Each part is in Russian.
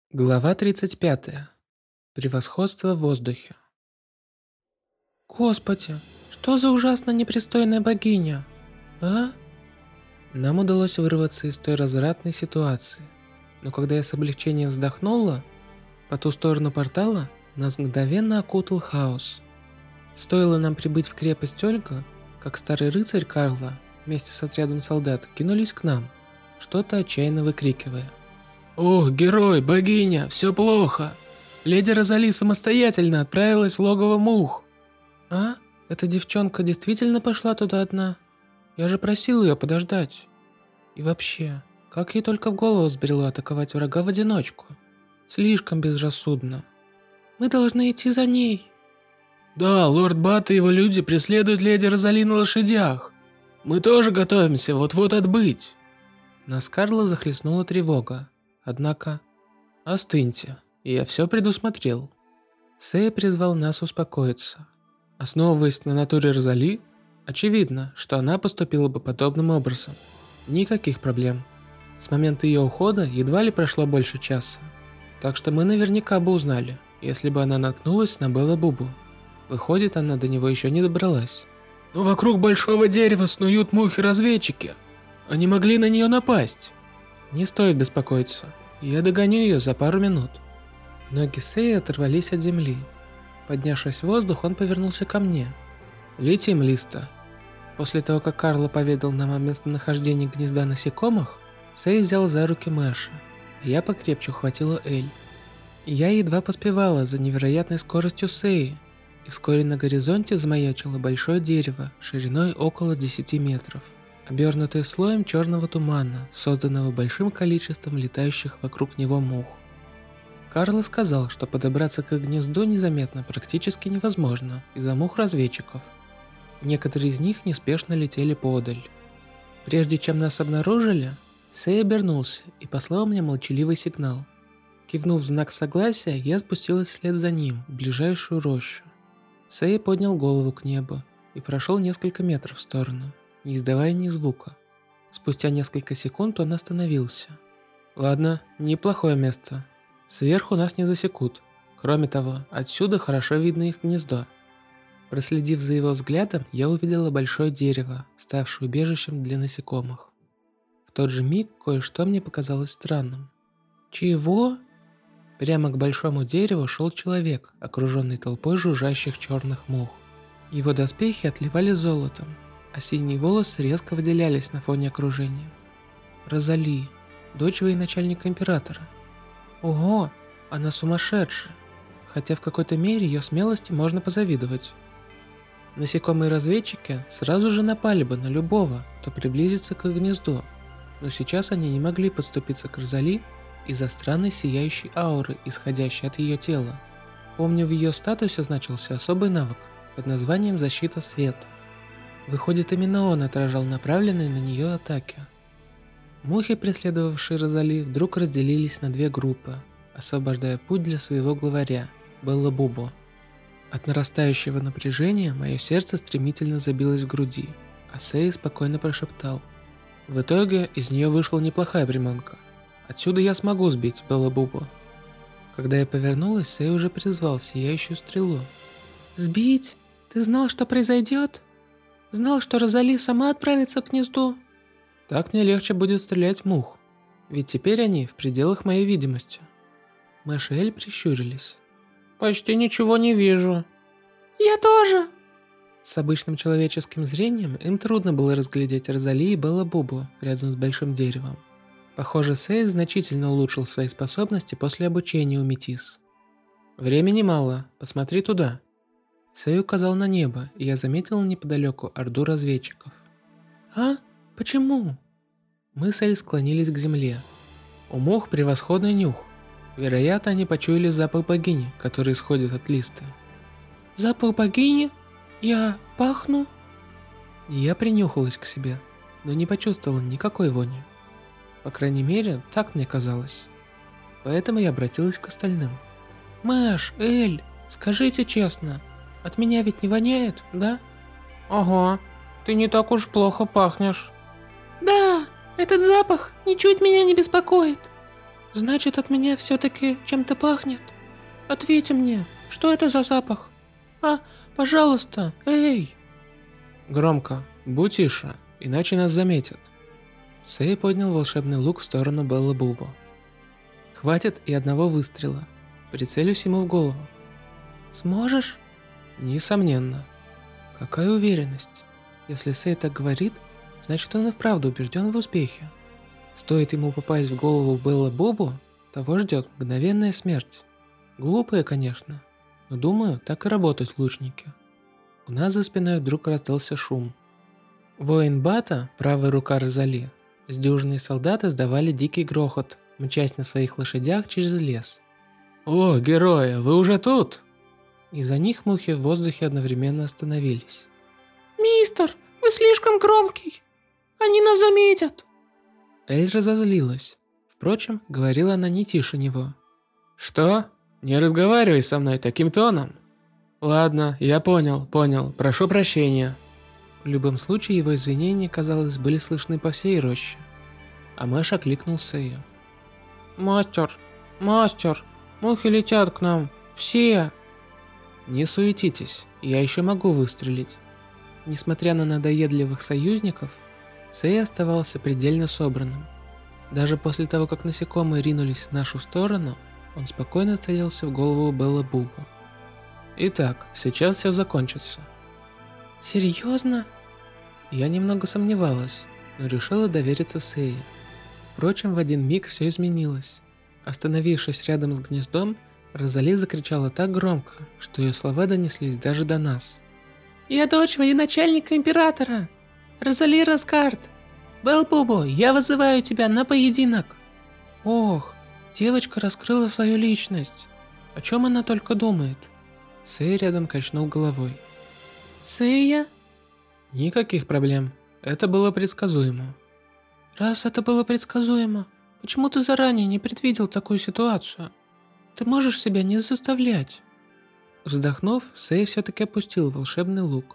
Глава 35. Превосходство в воздухе. Господи, что за ужасно непристойная богиня? А? Нам удалось вырваться из той развратной ситуации. Но когда я с облегчением вздохнула, по ту сторону портала нас мгновенно окутал хаос. Стоило нам прибыть в крепость Ольга, как старый рыцарь Карла вместе с отрядом солдат кинулись к нам, что-то отчаянно выкрикивая. «Ох, герой, богиня, все плохо! Леди Розали самостоятельно отправилась в логово мух!» «А? Эта девчонка действительно пошла туда одна? Я же просил ее подождать. И вообще, как ей только в голову взбрело атаковать врага в одиночку? Слишком безрассудно. Мы должны идти за ней!» «Да, лорд Бат и его люди преследуют леди Розали на лошадях. Мы тоже готовимся вот-вот отбыть!» Нас Карла захлестнула тревога. Однако, остыньте, я все предусмотрел. Сэй призвал нас успокоиться. Основываясь на натуре Розали, очевидно, что она поступила бы подобным образом. Никаких проблем. С момента ее ухода едва ли прошло больше часа. Так что мы наверняка бы узнали, если бы она наткнулась на Белла Бубу. Выходит, она до него еще не добралась. Но вокруг большого дерева снуют мухи-разведчики. Они могли на нее напасть. Не стоит беспокоиться, я догоню ее за пару минут. Ноги Сэя оторвались от земли. Поднявшись в воздух, он повернулся ко мне. «Летим, Листа». После того, как Карло поведал нам о местонахождении гнезда насекомых, Сэй взял за руки Мэша, а я покрепче ухватила Эль. Я едва поспевала за невероятной скоростью Сэи, и вскоре на горизонте замаячило большое дерево шириной около 10 метров, обернутое слоем черного тумана, созданного большим количеством летающих вокруг него мух. Карло сказал, что подобраться к гнезду незаметно практически невозможно из-за мух-разведчиков. Некоторые из них неспешно летели подаль. Прежде чем нас обнаружили, Сэй обернулся и послал мне молчаливый сигнал. Кивнув в знак согласия, я спустилась вслед за ним в ближайшую рощу. Сэй поднял голову к небу и прошел несколько метров в сторону, не издавая ни звука. Спустя несколько секунд он остановился. «Ладно, неплохое место. Сверху нас не засекут. Кроме того, отсюда хорошо видно их гнездо». Проследив за его взглядом, я увидела большое дерево, ставшее убежищем для насекомых. В тот же миг кое-что мне показалось странным. «Чего?» Прямо к большому дереву шел человек, окруженный толпой жужжащих черных мух. Его доспехи отливали золотом, а синие волосы резко выделялись на фоне окружения. Розали, дочь военачальника императора. Ого, она сумасшедшая, хотя в какой-то мере ее смелости можно позавидовать. Насекомые-разведчики сразу же напали бы на любого, кто приблизится к их гнезду, но сейчас они не могли подступиться к Розали из-за странной сияющей ауры, исходящей от ее тела. Помню, в ее статусе значился особый навык под названием «Защита света». Выходит, именно он отражал направленные на нее атаки. Мухи, преследовавшие Розали, вдруг разделились на две группы, освобождая путь для своего главаря, Белла Бубо. От нарастающего напряжения мое сердце стремительно забилось в груди, а Сэй спокойно прошептал. В итоге из нее вышла неплохая приманка. Отсюда я смогу сбить Белла Бубо. Когда я повернулась, Сэй уже призвал сияющую стрелу. «Сбить? Ты знал, что произойдет? Знал, что Розали сама отправится к гнезду?» «Так мне легче будет стрелять в мух, ведь теперь они в пределах моей видимости». Мэш и Эль прищурились. «Почти ничего не вижу». «Я тоже!» С обычным человеческим зрением им трудно было разглядеть Розали и Белла Бубу рядом с большим деревом. Похоже, Сэй значительно улучшил свои способности после обучения у Метис. «Времени мало, посмотри туда». Сэй указал на небо, и я заметил неподалеку орду разведчиков. «А? Почему?» Мы с Эль склонились к земле. У мух превосходный нюх. Вероятно, они почуяли запах богини, который исходит от Листы. «Запах богини? Я пахну?» Я принюхалась к себе, но не почувствовала никакой вони. По крайней мере, так мне казалось. Поэтому я обратилась к остальным. «Мэш, Эль, скажите честно, от меня ведь не воняет, да?» «Ага, ты не так уж плохо пахнешь». «Да, этот запах ничуть меня не беспокоит». Значит, от меня все-таки чем-то пахнет? Ответь мне, что это за запах? Пожалуйста, эй! Громко, будь тише, иначе нас заметят. Сэй поднял волшебный лук в сторону Беллы Бубу. Хватит и одного выстрела. Прицелюсь ему в голову. Сможешь? Несомненно. Какая уверенность. Если Сэй так говорит, значит он и вправду убежден в успехе. Стоит ему попасть в голову Беллы Бубу, того ждет мгновенная смерть. Глупые, конечно, но думаю, так и работают лучники. У нас за спиной вдруг раздался шум. Воин Бата, правая рука Розали, с дюжиной солдат издавали дикий грохот, мчась на своих лошадях через лес. «О, герои, вы уже тут?» Из-за них мухи в воздухе одновременно остановились. «Мистер, вы слишком громкий! Они нас заметят!» Эль разозлилась. Впрочем, говорила она не тише него. «Что? Не разговаривай со мной таким тоном!» «Ладно, я понял, прошу прощения». В любом случае, его извинения, казалось, были слышны по всей роще. А Мэш окликнул Сэю. «Мастер, мухи летят к нам, все!» «Не суетитесь, я еще могу выстрелить». Несмотря на надоедливых союзников, Сэй оставался предельно собранным. Даже после того, как насекомые ринулись в нашу сторону, он спокойно целился в голову Беллы Бубу. Итак, сейчас все закончится. Серьезно? Я немного сомневалась, но решила довериться Сэе. Впрочем, в один миг все изменилось. Остановившись рядом с гнездом, Розали закричала так громко, что ее слова донеслись даже до нас. «Я дочь военачальника Императора! Розали Раскард! Белл-Бубу, я вызываю тебя на поединок!» Ох, девочка раскрыла свою личность. О чем она только думает? Сэй рядом качнул головой. «Сэя?» «Никаких проблем. Это было предсказуемо». «Раз это было предсказуемо, почему ты заранее не предвидел такую ситуацию? Ты можешь себя не заставлять». Вздохнув, Сэй все-таки опустил волшебный лук.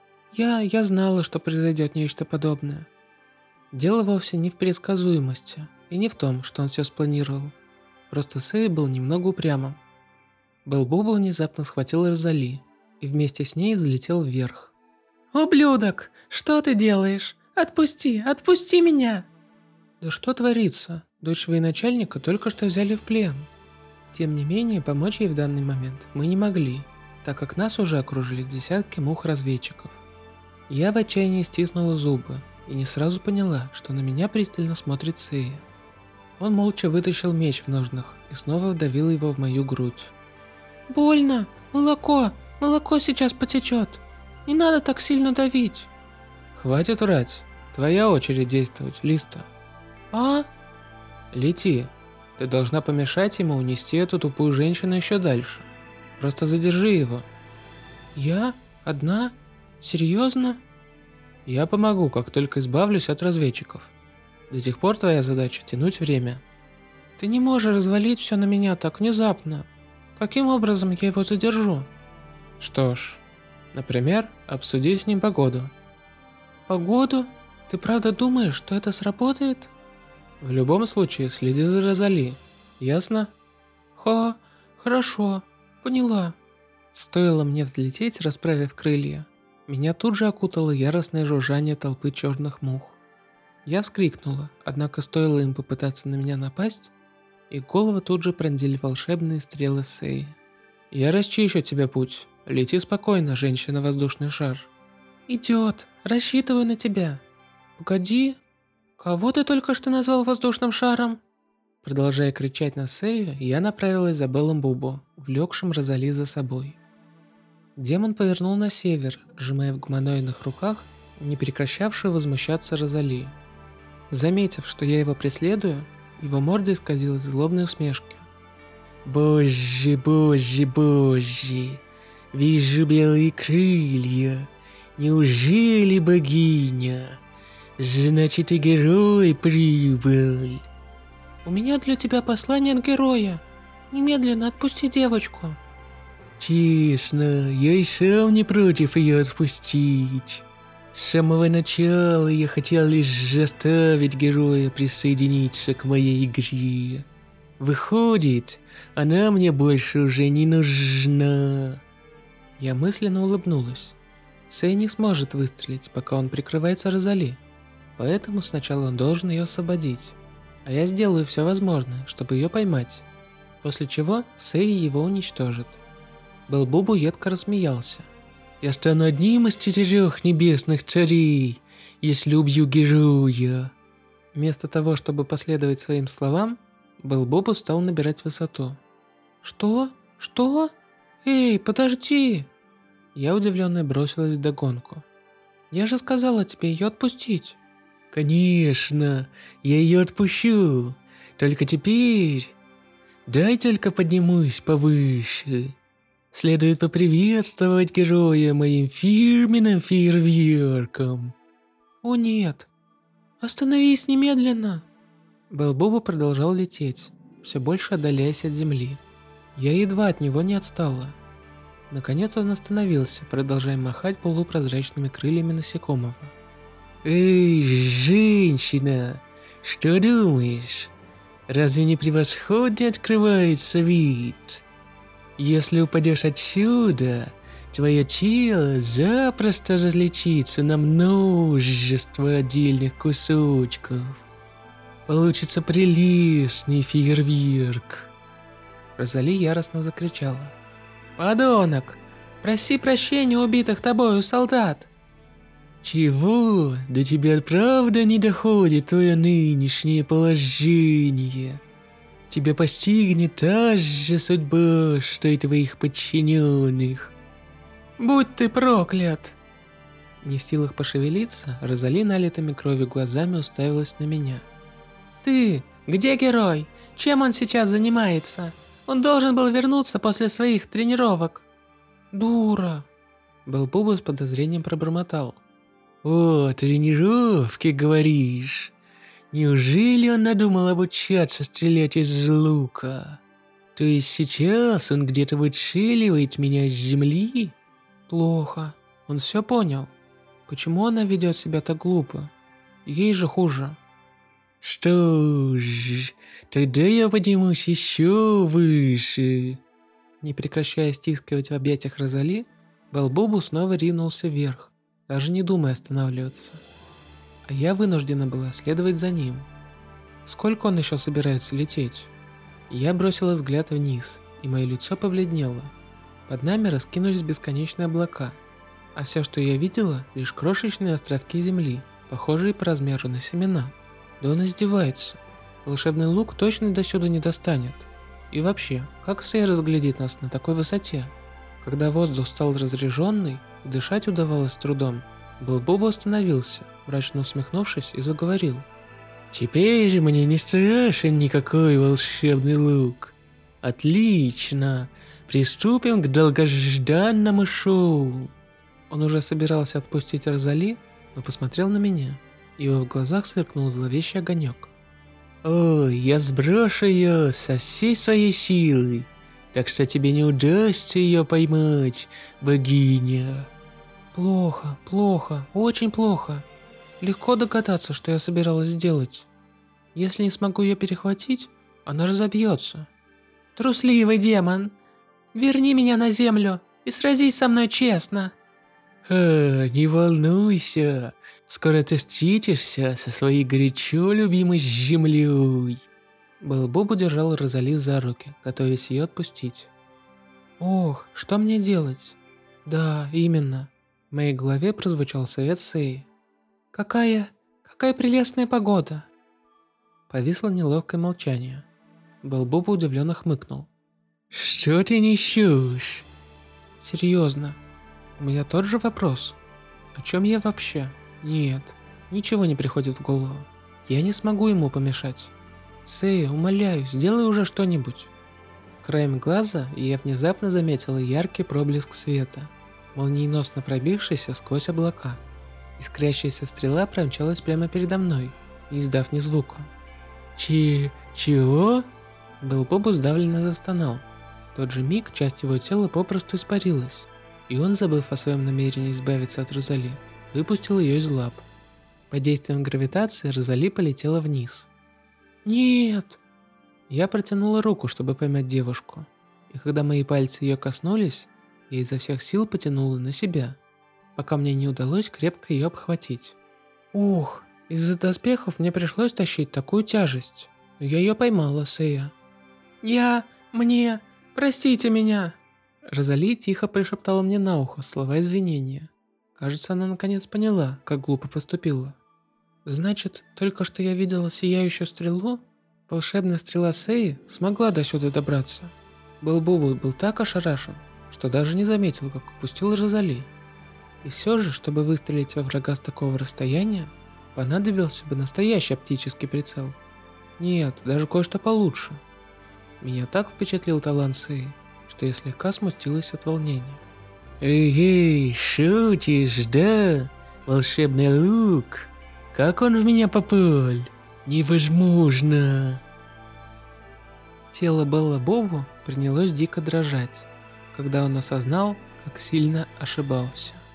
Я знала, что произойдет нечто подобное. Дело вовсе не в предсказуемости и не в том, что он все спланировал. Просто Сэй был немного упрямым. Белл-Бубу внезапно схватил Розали и вместе с ней взлетел вверх. «Ублюдок, что ты делаешь? Отпусти меня!» «Да что творится? Дочь военачальника только что взяли в плен». Тем не менее, помочь ей в данный момент мы не могли, так как нас уже окружили десятки мух-разведчиков. Я в отчаянии стиснула зубы и не сразу поняла, что на меня пристально смотрит Сэя. Он молча вытащил меч в ножнах и снова вдавил его в мою грудь. «Больно! Молоко сейчас потечет! Не надо так сильно давить!» «Хватит врать! Твоя очередь действовать, Листа!» «А?» «Лети! Ты должна помешать ему унести эту тупую женщину еще дальше. Просто задержи его!» «Я? Одна? Серьезно?» «Я помогу, как только избавлюсь от разведчиков. До тех пор твоя задача тянуть время». «Ты не можешь развалить все на меня так внезапно. Каким образом я его задержу?» «Что ж, например, обсуди с ним погоду». «Погоду? Ты правда думаешь, что это сработает?» «В любом случае, следи за Розали. Ясно?» Хорошо. Поняла». Стоило мне взлететь, расправив крылья, меня тут же окутало яростное жужжание толпы черных мух. Я вскрикнула, однако стоило им попытаться на меня напасть, и голову тут же пронзили волшебные стрелы Сэи. «Я расчищу тебе путь. Лети спокойно, женщина-воздушный шар». «Идет. Рассчитываю на тебя». «Погоди. Кого ты только что назвал воздушным шаром?» Продолжая кричать на Сэю, я направилась за Беллом Бубу, влекшим Розали за собой. Демон повернул на север, сжимая в гуманоидных руках не прекращавшую возмущаться Розали. Заметив, что я его преследую, его морда исказилась в злобной усмешке. «Боже, вижу белые крылья. Неужели богиня? Значит, и герой прибыл». «У меня для тебя послание от героя. Немедленно отпусти девочку». «Честно, я и сам не против ее отпустить. С самого начала я хотел лишь заставить героя присоединиться к моей игре». Выходит, она мне больше уже не нужна. Я мысленно улыбнулась. Сэй не сможет выстрелить, пока он прикрывается Розали. Поэтому сначала он должен ее освободить. А я сделаю все возможное, чтобы ее поймать. После чего Сэй его уничтожит. Белбубу едко рассмеялся. Я стану одним из 4 небесных царей, если убью героя. Вместо того, чтобы последовать своим словам, Белбубу стал набирать высоту. Что? Что? Эй, подожди! Я удивленно бросилась вдогонку. Я же сказала тебе ее отпустить. Конечно, я ее отпущу. Только теперь... Дай только поднимусь повыше. Следует поприветствовать героя моим фирменным фейерверком. О нет! Остановись немедленно! Белбуба продолжал лететь, все больше отдаляясь от земли. Я едва от него не отстала. Наконец он остановился, продолжая махать полупрозрачными крыльями насекомого. Эй, женщина, что думаешь? Разве не превосходно открывается вид? Если упадешь отсюда, твое тело запросто разлетится на множество отдельных кусочков. Получится прелестный фейерверк. Розали яростно закричала. Подонок! Проси прощения убитых тобою солдат! Чего? До тебя правда не доходит твое нынешнее положение. Тебя постигнет та же судьба, что и твоих подчиненных. Будь ты проклят! Не в силах пошевелиться, Розали налитыми кровью глазами уставилась на меня. Ты, где герой? Чем он сейчас занимается? Он должен был вернуться после своих тренировок. Дура! Белбуба с подозрением пробормотал. О, тренировки, говоришь? Неужели он надумал обучаться стрелять из лука? То есть сейчас он где-то вычеливает меня с земли? Плохо. Он все понял. Почему она ведет себя так глупо? Ей же хуже. Что ж, тогда я поднимусь еще выше. Не прекращая стискивать в объятиях Розали, Белбубу снова ринулся вверх, даже не думая останавливаться. А я вынуждена была следовать за ним. Сколько он еще собирается лететь? Я бросила взгляд вниз, и мое лицо побледнело. Под нами раскинулись бесконечные облака, а все, что я видела, лишь крошечные островки земли, похожие по размеру на семена. Да он издевается. Волшебный лук точно до сюда не достанет. И вообще, как Сэй разглядит нас на такой высоте? Когда воздух стал разреженный, и дышать удавалось с трудом, Белбуба остановился, мрачно усмехнувшись, и заговорил. «Теперь мне не страшен никакой волшебный лук. Отлично! Приступим к долгожданному шоу!» Он уже собирался отпустить Розали, но посмотрел на меня, и его в глазах сверкнул зловещий огонек. «Ой, я сброшу ее со всей своей силой, так что тебе не удастся ее поймать, богиня!» Плохо, плохо, очень плохо. Легко догадаться, что я собиралась сделать. Если не смогу ее перехватить, она разобьется. Трусливый демон, верни меня на землю и сразись со мной честно. Не волнуйся, скоро ты встретишься со своей горячо любимой землей. Белбубу держал Розали за руки, готовясь ее отпустить. Ох, что мне делать? Да, именно. В моей голове прозвучал совет Сэй. Какая прелестная погода. Повисло неловкое молчание. Белбуба удивленно хмыкнул. Что ты несешь? Серьезно, у меня тот же вопрос. О чем я вообще? Нет, ничего не приходит в голову. Я не смогу ему помешать. Сэй, умоляю, сделай уже что-нибудь. Краем глаза я внезапно заметила яркий проблеск света, молниеносно пробившийся сквозь облака. Искрящаяся стрела промчалась прямо передо мной, не издав ни звука. Чего? Белбубу сдавленно застонал. В тот же миг часть его тела попросту испарилась, и он, забыв о своем намерении избавиться от Розали, выпустил ее из лап. Под действием гравитации Розали полетела вниз. Нет! Я протянула руку, чтобы поймать девушку, и когда мои пальцы ее коснулись, я изо всех сил потянула на себя, пока мне не удалось крепко ее обхватить. Ух, из-за доспехов мне пришлось тащить такую тяжесть, но я ее поймала, Сэя. Простите меня!» Розали тихо пришептала мне на ухо слова извинения. Кажется, она наконец поняла, как глупо поступила. Значит, только что я видела сияющую стрелу? Волшебная стрела Сэи смогла до сюда добраться. Бубу был так ошарашен, что даже не заметил, как упустил Розали. И все же, чтобы выстрелить во врага с такого расстояния, понадобился бы настоящий оптический прицел. Нет, даже кое-что получше. Меня так впечатлил талант Сэи, что я слегка смутилась от волнения. «Эй, шутишь, да? Волшебный лук? Как он в меня попал? Невозможно!» Тело Белла Бобу принялось дико дрожать, когда он осознал, как сильно ошибался.